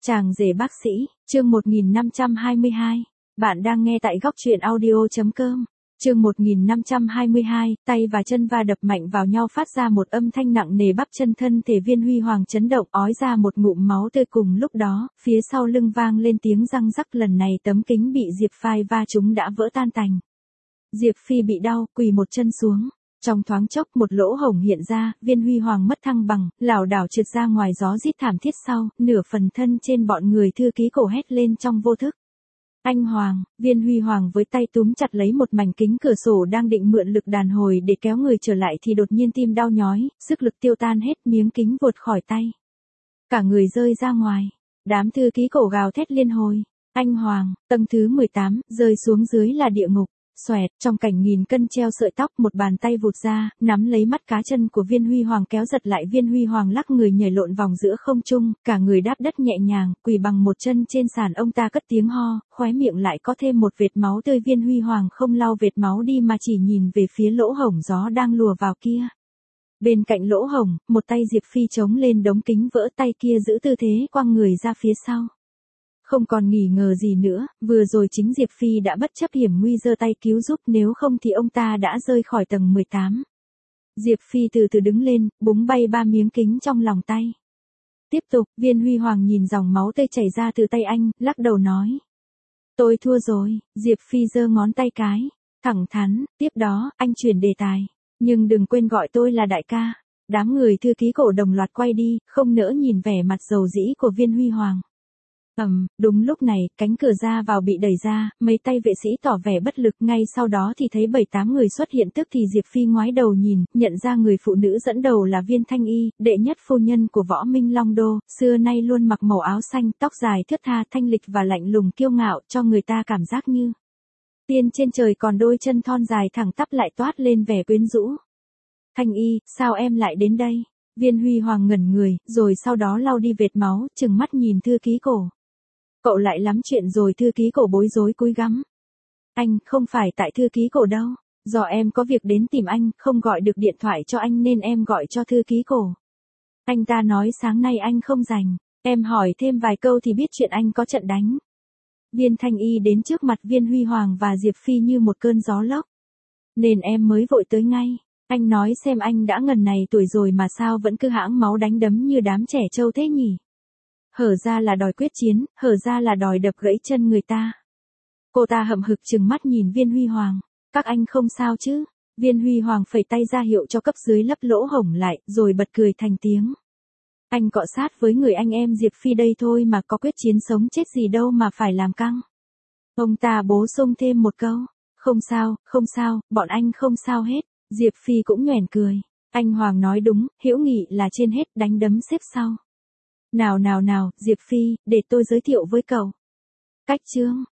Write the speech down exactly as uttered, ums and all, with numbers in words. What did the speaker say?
Chàng rể bác sĩ, chương một nghìn năm trăm hai mươi hai. Bạn đang nghe tại góc truyện audio.com. Chương một nghìn năm trăm hai mươi hai, tay và chân va đập mạnh vào nhau phát ra một âm thanh nặng nề, bắp chân thân thể Viên Huy Hoàng chấn động, ói ra một ngụm máu tươi. Cùng lúc đó, phía sau lưng vang lên tiếng răng rắc, lần này tấm kính bị Diệp Phai va trúng đã vỡ tan tành. Diệp Phi bị đau, quỳ một chân xuống. Trong thoáng chốc một lỗ hổng hiện ra, Viên Huy Hoàng mất thăng bằng, lảo đảo trượt ra ngoài, gió rít thảm thiết sau, nửa phần thân trên bọn người thư ký cổ hét lên trong vô thức. Anh Hoàng, Viên Huy Hoàng với tay túm chặt lấy một mảnh kính cửa sổ đang định mượn lực đàn hồi để kéo người trở lại thì đột nhiên tim đau nhói, sức lực tiêu tan hết, miếng kính vụt khỏi tay. Cả người rơi ra ngoài, đám thư ký cổ gào thét liên hồi. Anh Hoàng, tầng thứ mười tám, rơi xuống dưới là địa ngục. Xoẹt, trong cảnh nghìn cân treo sợi tóc, một bàn tay vụt ra, nắm lấy mắt cá chân của Viên Huy Hoàng kéo giật lại. Viên Huy Hoàng lắc người nhảy lộn vòng giữa không trung, cả người đáp đất nhẹ nhàng, quỳ bằng một chân trên sàn. Ông ta cất tiếng ho, khóe miệng lại có thêm một vệt máu tươi. Viên Huy Hoàng không lau vệt máu đi mà chỉ nhìn về phía lỗ hổng gió đang lùa vào kia. Bên cạnh lỗ hổng, một tay Diệp Phi chống lên đống kính vỡ, tay kia giữ tư thế quăng người ra phía sau. Không còn nghi ngờ gì nữa, vừa rồi chính Diệp Phi đã bất chấp hiểm nguy giơ tay cứu giúp, nếu không thì ông ta đã rơi khỏi tầng mười tám. Diệp Phi từ từ đứng lên, búng bay ba miếng kính trong lòng tay. Tiếp tục, Viên Huy Hoàng nhìn dòng máu tươi chảy ra từ tay anh, lắc đầu nói. Tôi thua rồi. Diệp Phi giơ ngón tay cái, thẳng thắn, tiếp đó, anh chuyển đề tài. Nhưng đừng quên gọi tôi là đại ca. Đám người thư ký cổ đồng loạt quay đi, không nỡ nhìn vẻ mặt dầu dĩ của Viên Huy Hoàng. Ầm, um, đúng lúc này, cánh cửa ra vào bị đẩy ra, mấy tay vệ sĩ tỏ vẻ bất lực, ngay sau đó thì thấy bảy tám người xuất hiện. Tức thì Diệp Phi ngoái đầu nhìn, nhận ra người phụ nữ dẫn đầu là Viên Thanh Y, đệ nhất phu nhân của Võ Minh Long Đô, xưa nay luôn mặc màu áo xanh, tóc dài thướt tha, thanh lịch và lạnh lùng kiêu ngạo, cho người ta cảm giác như tiên trên trời, còn đôi chân thon dài thẳng tắp lại toát lên vẻ quyến rũ. Thanh Y, sao em lại đến đây? Viên Huy Hoàng ngẩn người, rồi sau đó lau đi vệt máu, trừng mắt nhìn thư ký cổ. Cậu lại lắm chuyện rồi. Thư ký cổ bối rối cúi gắm. Anh, không phải tại thư ký cổ đâu. Do em có việc đến tìm anh, không gọi được điện thoại cho anh nên em gọi cho thư ký cổ. Anh ta nói sáng nay anh không rảnh. Em hỏi thêm vài câu thì biết chuyện anh có trận đánh. Viên Thanh Y đến trước mặt Viên Huy Hoàng và Diệp Phi như một cơn gió lốc. Nên em mới vội tới ngay. Anh nói xem, anh đã ngần này tuổi rồi mà sao vẫn cứ hãng máu đánh đấm như đám trẻ trâu thế nhỉ? Hở ra là đòi quyết chiến, hở ra là đòi đập gãy chân người ta. Cô ta hậm hực trừng mắt nhìn Viên Huy Hoàng. Các anh không sao chứ? Viên Huy Hoàng phẩy tay ra hiệu cho cấp dưới lấp lỗ hổng lại, rồi bật cười thành tiếng. Anh cọ sát với người anh em Diệp Phi đây thôi mà, có quyết chiến sống chết gì đâu mà phải làm căng. Ông ta bổ sung thêm một câu. Không sao, không sao, bọn anh không sao hết. Diệp Phi cũng nhoẻn cười. Anh Hoàng nói đúng, hữu nghị là trên hết, đánh đấm xếp sau. Nào nào nào, Diệp Phi, để tôi giới thiệu với cậu. Cách chương.